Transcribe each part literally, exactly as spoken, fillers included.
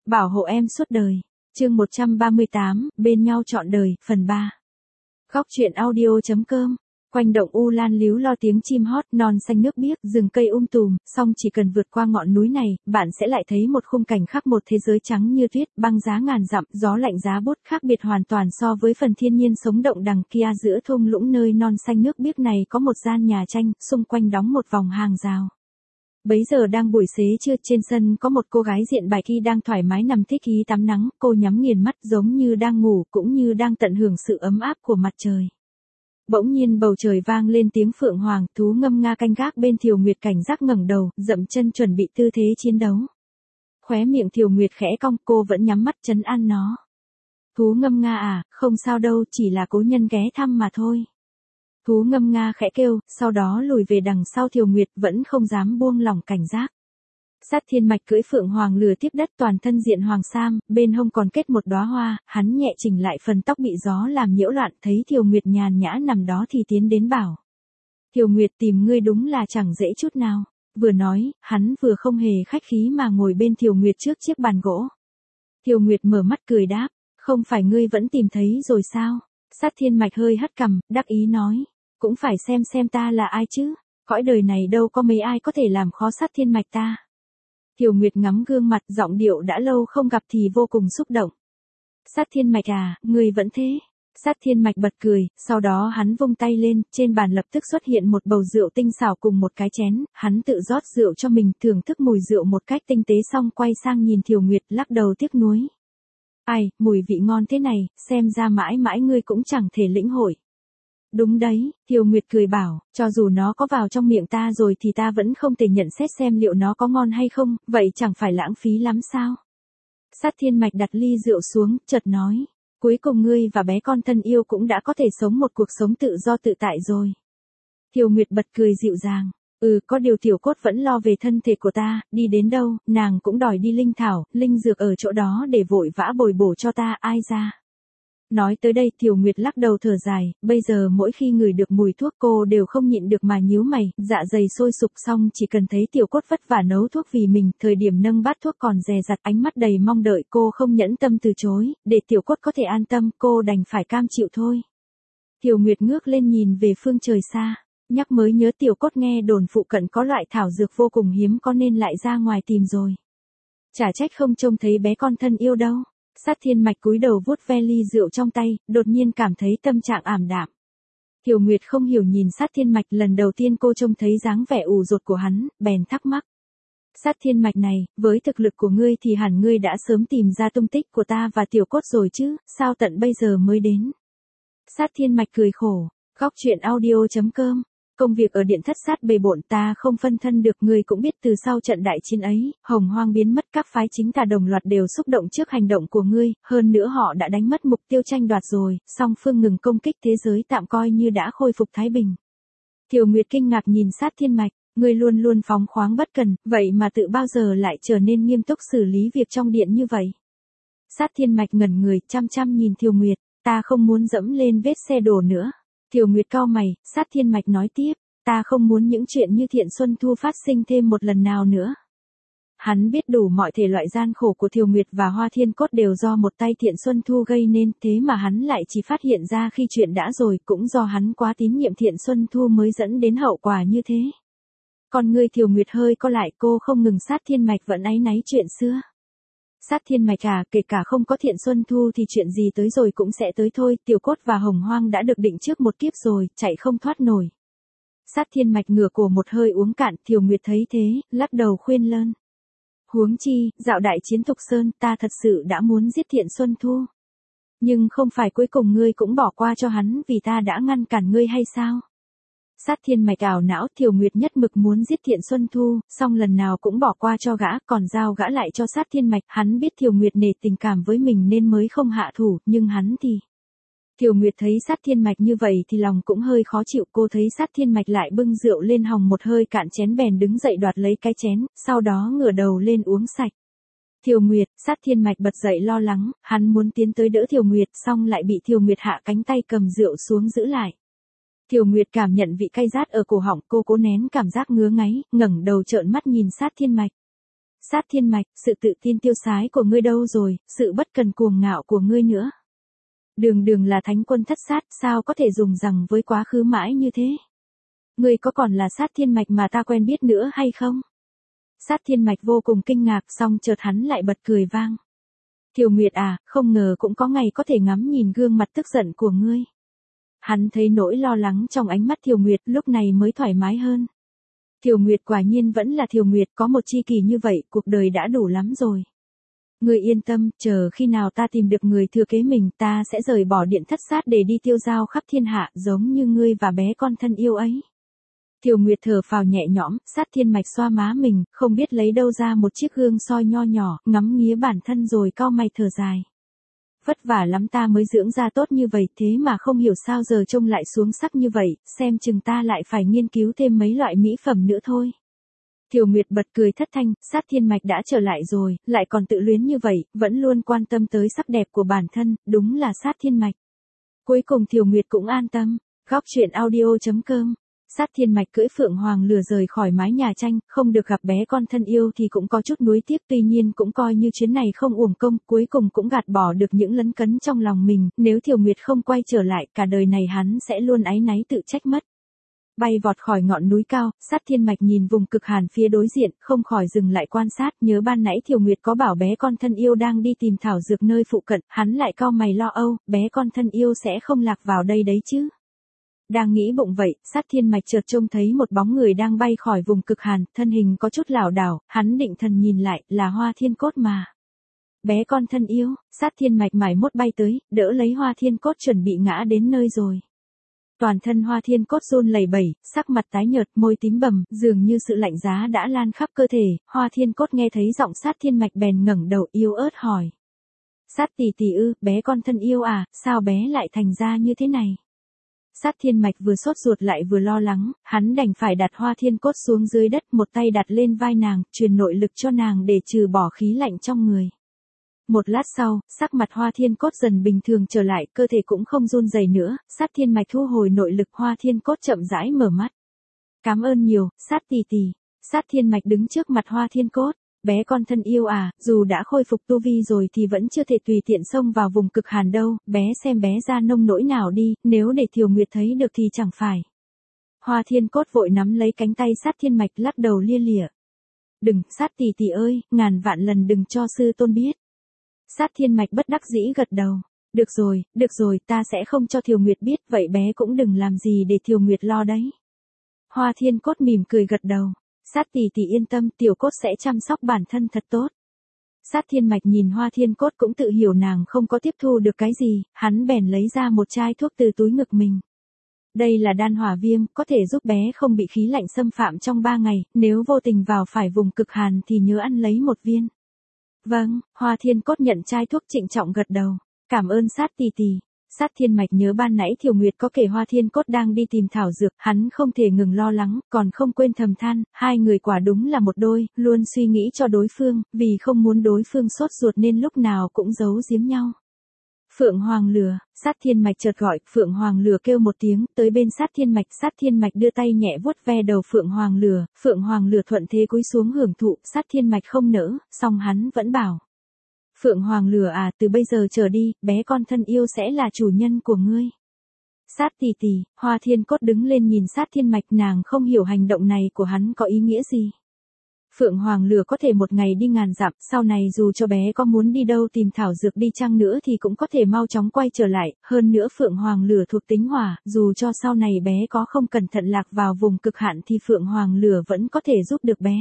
Bảo hộ em suốt đời. Chương một trăm ba mươi tám, bên nhau trọn đời, phần ba. Góc truyện audio chấm com. Quanh động u lan líu lo tiếng chim hót, non xanh nước biếc, rừng cây um tùm, song chỉ cần vượt qua ngọn núi này, bạn sẽ lại thấy một khung cảnh khác, một thế giới trắng như tuyết, băng giá ngàn dặm, gió lạnh giá buốt, khác biệt hoàn toàn so với phần thiên nhiên sống động đằng kia. Giữa thung lũng nơi non xanh nước biếc này có một gian nhà tranh, xung quanh đóng một vòng hàng rào. Bấy giờ đang buổi xế trưa, trên sân có một cô gái diện bạch y đang thoải mái nằm thích ý tắm nắng, cô nhắm nghiền mắt giống như đang ngủ cũng như đang tận hưởng sự ấm áp của mặt trời. Bỗng nhiên bầu trời vang lên tiếng phượng hoàng, thú ngâm nga canh gác bên Thiều Nguyệt cảnh giác ngẩng đầu, dậm chân chuẩn bị tư thế chiến đấu. Khóe miệng Thiều Nguyệt khẽ cong, cô vẫn nhắm mắt trấn an nó. Thú ngâm nga à, không sao đâu, chỉ là cố nhân ghé thăm mà thôi. Thú ngâm nga khẽ kêu, sau đó lùi về đằng sau Thiều Nguyệt, vẫn không dám buông lỏng cảnh giác. Sát Thiên Mạch cưỡi phượng hoàng lừa tiếp đất, toàn thân diện hoàng sam, bên hông còn kết một đóa hoa, hắn nhẹ chỉnh lại phần tóc bị gió làm nhiễu loạn, thấy Thiều Nguyệt nhàn nhã nằm đó thì tiến đến bảo. Thiều Nguyệt, tìm ngươi đúng là chẳng dễ chút nào. Vừa nói, hắn vừa không hề khách khí mà ngồi bên Thiều Nguyệt trước chiếc bàn gỗ. Thiều Nguyệt mở mắt cười đáp, không phải ngươi vẫn tìm thấy rồi sao? Sát Thiên Mạch hơi hất cằm, đắc ý nói, cũng phải xem xem ta là ai chứ, cõi đời này đâu có mấy ai có thể làm khó Sát Thiên Mạch ta. Thiều Nguyệt ngắm gương mặt, giọng điệu đã lâu không gặp thì vô cùng xúc động. Sát Thiên Mạch à, ngươi vẫn thế. Sát Thiên Mạch bật cười, sau đó hắn vung tay lên, trên bàn lập tức xuất hiện một bầu rượu tinh xảo cùng một cái chén, hắn tự rót rượu cho mình, thưởng thức mùi rượu một cách tinh tế xong quay sang nhìn Thiều Nguyệt, lắc đầu tiếc nuối. Ai, mùi vị ngon thế này, xem ra mãi mãi ngươi cũng chẳng thể lĩnh hội. Đúng đấy, Thiều Nguyệt cười bảo, cho dù nó có vào trong miệng ta rồi thì ta vẫn không thể nhận xét xem liệu nó có ngon hay không, vậy chẳng phải lãng phí lắm sao? Sát Thiên Mạch đặt ly rượu xuống, chợt nói, cuối cùng ngươi và bé con thân yêu cũng đã có thể sống một cuộc sống tự do tự tại rồi. Thiều Nguyệt bật cười dịu dàng, ừ, có điều Tiểu Cốt vẫn lo về thân thể của ta, đi đến đâu, nàng cũng đòi đi linh thảo, linh dược ở chỗ đó để vội vã bồi bổ cho ta, ai ra. Nói tới đây Thiều Nguyệt lắc đầu thở dài, bây giờ mỗi khi ngửi được mùi thuốc cô đều không nhịn được mà nhíu mày, dạ dày sôi sục, xong chỉ cần thấy Tiểu Cốt vất vả nấu thuốc vì mình, thời điểm nâng bát thuốc còn dè dặt, ánh mắt đầy mong đợi, cô không nhẫn tâm từ chối, để Tiểu Cốt có thể an tâm, cô đành phải cam chịu thôi. Thiều Nguyệt ngước lên nhìn về phương trời xa, nhắc mới nhớ Tiểu Cốt nghe đồn phụ cận có loại thảo dược vô cùng hiếm, có nên lại ra ngoài tìm rồi. Chả trách không trông thấy bé con thân yêu đâu. Sát Thiên Mạch cúi đầu vuốt ve ly rượu trong tay, đột nhiên cảm thấy tâm trạng ảm đạm. Thiều Nguyệt không hiểu nhìn Sát Thiên Mạch, lần đầu tiên cô trông thấy dáng vẻ ủ rột của hắn, bèn thắc mắc. Sát Thiên Mạch này, với thực lực của ngươi thì hẳn ngươi đã sớm tìm ra tung tích của ta và Tiểu Cốt rồi chứ, sao tận bây giờ mới đến? Sát Thiên Mạch cười khổ, góc truyện audio chấm com. Công việc ở điện thất sát bề bộn, ta không phân thân được, ngươi cũng biết từ sau trận đại chiến ấy, Hồng Hoang biến mất, các phái chính tà đồng loạt đều xúc động trước hành động của ngươi, hơn nữa họ đã đánh mất mục tiêu tranh đoạt rồi, song phương ngừng công kích, thế giới tạm coi như đã khôi phục thái bình. Thiều Nguyệt kinh ngạc nhìn Sát Thiên Mạch, ngươi luôn luôn phóng khoáng bất cần, vậy mà tự bao giờ lại trở nên nghiêm túc xử lý việc trong điện như vậy? Sát Thiên Mạch ngẩn người, chăm chăm nhìn Thiều Nguyệt, ta không muốn dẫm lên vết xe đổ nữa. Thiều Nguyệt cau mày, Sát Thiên Mạch nói tiếp, ta không muốn những chuyện như Thiện Xuân Thu phát sinh thêm một lần nào nữa. Hắn biết đủ mọi thể loại gian khổ của Thiều Nguyệt và Hoa Thiên Cốt đều do một tay Thiện Xuân Thu gây nên, thế mà hắn lại chỉ phát hiện ra khi chuyện đã rồi, cũng do hắn quá tín nhiệm Thiện Xuân Thu mới dẫn đến hậu quả như thế. Còn người Thiều Nguyệt hơi co lại, cô không ngừng Sát Thiên Mạch vẫn áy náy chuyện xưa. Sát Thiên Mạch à, kể cả không có Thiện Xuân Thu thì chuyện gì tới rồi cũng sẽ tới thôi, Tiểu Cốt và Hồng Hoang đã được định trước một kiếp rồi, chạy không thoát nổi. Sát Thiên Mạch ngửa cổ một hơi uống cạn, Thiều Nguyệt thấy thế, lắc đầu khuyên lơn. Huống chi, dạo đại chiến Thục Sơn, ta thật sự đã muốn giết Thiện Xuân Thu. Nhưng không phải cuối cùng ngươi cũng bỏ qua cho hắn vì ta đã ngăn cản ngươi hay sao? Sát Thiên Mạch ảo não, Thiều Nguyệt nhất mực muốn giết Thiện Xuân Thu, song lần nào cũng bỏ qua cho gã, còn giao gã lại cho Sát Thiên Mạch, hắn biết Thiều Nguyệt nể tình cảm với mình nên mới không hạ thủ, nhưng hắn thì... Thiều Nguyệt thấy Sát Thiên Mạch như vậy thì lòng cũng hơi khó chịu, cô thấy Sát Thiên Mạch lại bưng rượu lên hòng một hơi cạn chén bèn đứng dậy đoạt lấy cái chén, sau đó ngửa đầu lên uống sạch. Thiều Nguyệt, Sát Thiên Mạch bật dậy lo lắng, hắn muốn tiến tới đỡ Thiều Nguyệt, song lại bị Thiều Nguyệt hạ cánh tay cầm rượu xuống giữ lại. Thiều Nguyệt cảm nhận vị cay rát ở cổ họng, cô cố nén cảm giác ngứa ngáy, ngẩng đầu trợn mắt nhìn Sát Thiên Mạch. Sát thiên mạch, sự tự tin tiêu sái của ngươi đâu rồi, sự bất cần cuồng ngạo của ngươi nữa. Đường đường là thánh quân thất sát, sao có thể dùng rằng với quá khứ mãi như thế? Ngươi có còn là sát thiên mạch mà ta quen biết nữa hay không? Sát thiên mạch vô cùng kinh ngạc, xong chợt hắn lại bật cười vang. Thiều Nguyệt à, không ngờ cũng có ngày có thể ngắm nhìn gương mặt tức giận của ngươi. Hắn thấy nỗi lo lắng trong ánh mắt Thiều Nguyệt, lúc này mới thoải mái hơn. Thiều Nguyệt quả nhiên vẫn là Thiều Nguyệt, có một tri kỷ như vậy, cuộc đời đã đủ lắm rồi. Ngươi yên tâm, chờ khi nào ta tìm được người thừa kế mình, ta sẽ rời bỏ điện thất sát để đi tiêu dao khắp thiên hạ, giống như ngươi và bé con thân yêu ấy. Thiều Nguyệt thở phào nhẹ nhõm, sát thiên mạch xoa má mình, không biết lấy đâu ra một chiếc gương soi nho nhỏ, ngắm nghía bản thân rồi cau mày thở dài. Vất vả lắm ta mới dưỡng ra tốt như vậy, thế mà không hiểu sao giờ trông lại xuống sắc như vậy, xem chừng ta lại phải nghiên cứu thêm mấy loại mỹ phẩm nữa thôi. Thiều Nguyệt bật cười thất thanh, sát thiên mạch đã trở lại rồi, lại còn tự luyến như vậy, vẫn luôn quan tâm tới sắc đẹp của bản thân, đúng là sát thiên mạch. Cuối cùng Thiều Nguyệt cũng an tâm. Góc truyện audio chấm com. Sát thiên mạch cưỡi phượng hoàng lừa rời khỏi mái nhà tranh, không được gặp bé con thân yêu thì cũng có chút nuối tiếc, tuy nhiên cũng coi như chuyến này không uổng công, cuối cùng cũng gạt bỏ được những lấn cấn trong lòng mình, nếu Thiều Nguyệt không quay trở lại, cả đời này hắn sẽ luôn áy náy tự trách mất. Bay vọt khỏi ngọn núi cao, sát thiên mạch nhìn vùng cực hàn phía đối diện, không khỏi dừng lại quan sát, nhớ ban nãy Thiều Nguyệt có bảo bé con thân yêu đang đi tìm thảo dược nơi phụ cận, hắn lại cau mày lo âu, bé con thân yêu sẽ không lạc vào đây đấy chứ. Đang nghĩ bụng vậy, sát thiên mạch chợt trông thấy một bóng người đang bay khỏi vùng cực hàn, thân hình có chút lảo đảo, hắn định thần nhìn lại, là Hoa Thiên Cốt mà. Bé con thân yêu, sát thiên mạch mải mốt bay tới, đỡ lấy Hoa Thiên Cốt chuẩn bị ngã đến nơi rồi. Toàn thân Hoa Thiên Cốt run lẩy bẩy, sắc mặt tái nhợt, môi tím bầm, dường như sự lạnh giá đã lan khắp cơ thể. Hoa Thiên Cốt nghe thấy giọng sát thiên mạch bèn ngẩng đầu yếu ớt hỏi. Sát tỷ tỷ ư, bé con thân yêu à, sao bé lại thành ra như thế này? Sát thiên mạch vừa sốt ruột lại vừa lo lắng, hắn đành phải đặt Hoa Thiên Cốt xuống dưới đất, một tay đặt lên vai nàng, truyền nội lực cho nàng để trừ bỏ khí lạnh trong người. Một lát sau, sắc mặt Hoa Thiên Cốt dần bình thường trở lại, cơ thể cũng không run rẩy nữa, sát thiên mạch thu hồi nội lực, Hoa Thiên Cốt chậm rãi mở mắt. Cảm ơn nhiều, sát tỷ tỷ. Sát thiên mạch đứng trước mặt Hoa Thiên Cốt. Bé con thân yêu à, dù đã khôi phục tu vi rồi thì vẫn chưa thể tùy tiện xông vào vùng cực hàn đâu, bé xem bé ra nông nỗi nào đi, nếu để Thiều Nguyệt thấy được thì chẳng phải. Hoa Thiên Cốt vội nắm lấy cánh tay sát thiên mạch lắc đầu lia lịa. Đừng, sát tỷ tỷ ơi, ngàn vạn lần đừng cho sư tôn biết. Sát thiên mạch bất đắc dĩ gật đầu. Được rồi, được rồi, ta sẽ không cho Thiều Nguyệt biết, vậy bé cũng đừng làm gì để Thiều Nguyệt lo đấy. Hoa Thiên Cốt mỉm cười gật đầu. Sát tỷ tỷ yên tâm, tiểu cốt sẽ chăm sóc bản thân thật tốt. Sát thiên mạch nhìn Hoa Thiên Cốt cũng tự hiểu nàng không có tiếp thu được cái gì, hắn bèn lấy ra một chai thuốc từ túi ngực mình. Đây là đan hỏa viêm, có thể giúp bé không bị khí lạnh xâm phạm trong ba ngày, nếu vô tình vào phải vùng cực hàn thì nhớ ăn lấy một viên. Vâng, Hoa Thiên Cốt nhận chai thuốc trịnh trọng gật đầu. Cảm ơn sát tỷ tỷ. Sát thiên mạch nhớ ban nãy Thiều Nguyệt có kể Hoa Thiên Cốt đang đi tìm thảo dược, hắn không thể ngừng lo lắng, còn không quên thầm than, hai người quả đúng là một đôi, luôn suy nghĩ cho đối phương, vì không muốn đối phương sốt ruột nên lúc nào cũng giấu giếm nhau. Phượng Hoàng Lừa, sát thiên mạch chợt gọi, Phượng Hoàng Lừa kêu một tiếng, tới bên sát thiên mạch, sát thiên mạch đưa tay nhẹ vuốt ve đầu Phượng Hoàng Lừa, Phượng Hoàng Lừa thuận thế cúi xuống hưởng thụ, sát thiên mạch không nỡ, song hắn vẫn bảo. Phượng Hoàng Lừa à, từ bây giờ trở đi, bé con thân yêu sẽ là chủ nhân của ngươi. Sát tỷ tỷ, Hoa Thiên Cốt đứng lên nhìn sát thiên mạch, nàng không hiểu hành động này của hắn có ý nghĩa gì. Phượng Hoàng Lừa có thể một ngày đi ngàn dặm, sau này dù cho bé có muốn đi đâu tìm thảo dược đi chăng nữa thì cũng có thể mau chóng quay trở lại, hơn nữa Phượng Hoàng Lừa thuộc tính hỏa, dù cho sau này bé có không cẩn thận lạc vào vùng cực hạn thì Phượng Hoàng Lừa vẫn có thể giúp được bé.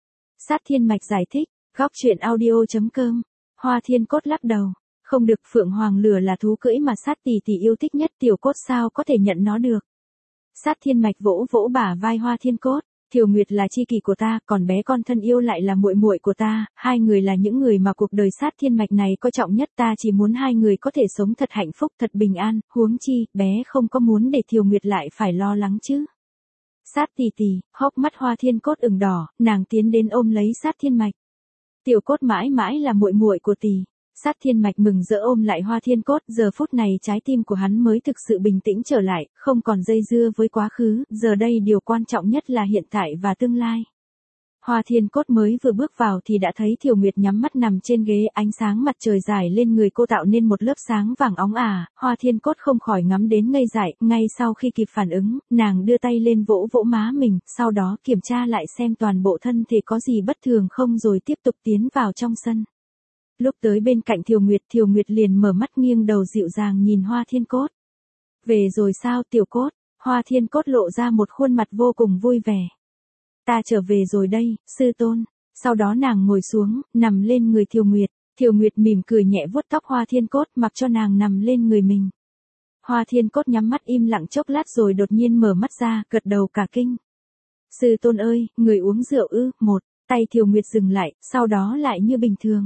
Sát thiên mạch giải thích, góc truyện audio chấm com. Hoa Thiên Cốt lắc đầu, không được, Phượng Hoàng Lừa là thú cưỡi mà sát tỷ tỷ yêu thích nhất, tiểu cốt sao có thể nhận nó được. Sát thiên mạch vỗ vỗ bả vai Hoa Thiên Cốt, Thiều Nguyệt là tri kỷ của ta, còn bé con thân yêu lại là muội muội của ta, hai người là những người mà cuộc đời sát thiên mạch này coi trọng nhất, ta chỉ muốn hai người có thể sống thật hạnh phúc, thật bình an, huống chi, bé không có muốn để Thiều Nguyệt lại phải lo lắng chứ. Sát tỷ tỷ, hốc mắt Hoa Thiên Cốt ửng đỏ, nàng tiến đến ôm lấy sát thiên mạch. Tiểu cốt mãi mãi là muội muội của tỷ. Sát thiên mạch mừng rỡ ôm lại Hoa Thiên Cốt, giờ phút này trái tim của hắn mới thực sự bình tĩnh trở lại, không còn dây dưa với quá khứ, giờ đây điều quan trọng nhất là hiện tại và tương lai. Hoa Thiên Cốt mới vừa bước vào thì đã thấy Thiều Nguyệt nhắm mắt nằm trên ghế, ánh sáng mặt trời rải lên người cô tạo nên một lớp sáng vàng óng ả, Hoa Thiên Cốt không khỏi ngắm đến ngây dại, ngay sau khi kịp phản ứng, nàng đưa tay lên vỗ vỗ má mình, sau đó kiểm tra lại xem toàn bộ thân thể có gì bất thường không rồi tiếp tục tiến vào trong sân. Lúc tới bên cạnh Thiều Nguyệt, Thiều Nguyệt liền mở mắt nghiêng đầu dịu dàng nhìn Hoa Thiên Cốt. Về rồi sao Tiểu Cốt? Hoa Thiên Cốt lộ ra một khuôn mặt vô cùng vui vẻ. Ta trở về rồi đây, sư tôn. Sau đó nàng ngồi xuống, nằm lên người Thiều Nguyệt. Thiều Nguyệt mỉm cười nhẹ vuốt tóc Hoa Thiên Cốt, mặc cho nàng nằm lên người mình. Hoa Thiên Cốt nhắm mắt im lặng chốc lát rồi đột nhiên mở mắt ra, gật đầu cả kinh. Sư tôn ơi, người uống rượu ư? Một, tay Thiều Nguyệt dừng lại, sau đó lại như bình thường.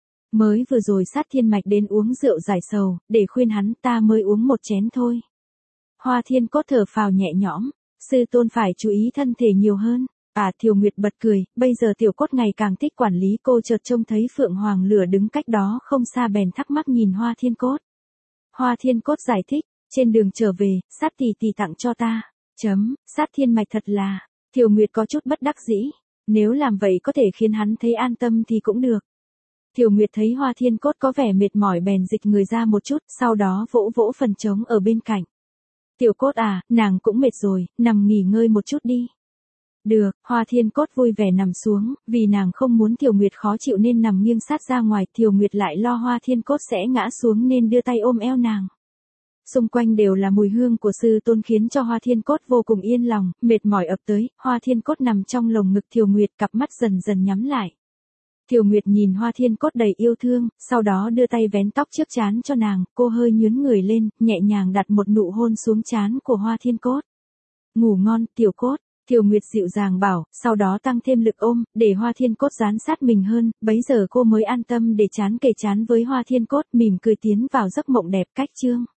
Mới vừa rồi Sát Thiên Mạch đến uống rượu giải sầu, để khuyên hắn, ta mới uống một chén thôi. Hoa Thiên Cốt thở phào nhẹ nhõm, sư tôn phải chú ý thân thể nhiều hơn. À, Thiều Nguyệt bật cười, bây giờ Tiểu Cốt ngày càng thích quản lý, cô chợt trông thấy Phượng Hoàng Lửa đứng cách đó không xa bèn thắc mắc nhìn Hoa Thiên Cốt. Hoa Thiên Cốt giải thích, trên đường trở về, Sát tỷ tỷ tặng cho ta. Chấm, Sát Thiên Mạch thật là. Thiều Nguyệt có chút bất đắc dĩ, nếu làm vậy có thể khiến hắn thấy an tâm thì cũng được. Thiều Nguyệt thấy Hoa Thiên Cốt có vẻ mệt mỏi bèn dịch người ra một chút, sau đó vỗ vỗ phần trống ở bên cạnh. Tiểu Cốt à, nàng cũng mệt rồi, nằm nghỉ ngơi một chút đi. Được, Hoa Thiên Cốt vui vẻ nằm xuống, vì nàng không muốn Thiều Nguyệt khó chịu nên nằm nghiêng sát ra ngoài, Thiều Nguyệt lại lo Hoa Thiên Cốt sẽ ngã xuống nên đưa tay ôm eo nàng. Xung quanh đều là mùi hương của sư tôn khiến cho Hoa Thiên Cốt vô cùng yên lòng, mệt mỏi ập tới, Hoa Thiên Cốt nằm trong lồng ngực Thiều Nguyệt, cặp mắt dần dần nhắm lại. Thiều Nguyệt nhìn Hoa Thiên Cốt đầy yêu thương, sau đó đưa tay vén tóc trước trán cho nàng, cô hơi nhướng người lên, nhẹ nhàng đặt một nụ hôn xuống trán của Hoa Thiên Cốt. Ngủ ngon, Tiểu Cốt, Thiều Nguyệt dịu dàng bảo, sau đó tăng thêm lực ôm, để Hoa Thiên Cốt dán sát mình hơn, bấy giờ cô mới an tâm để chán kề chán với Hoa Thiên Cốt, mỉm cười tiến vào giấc mộng đẹp cách chương.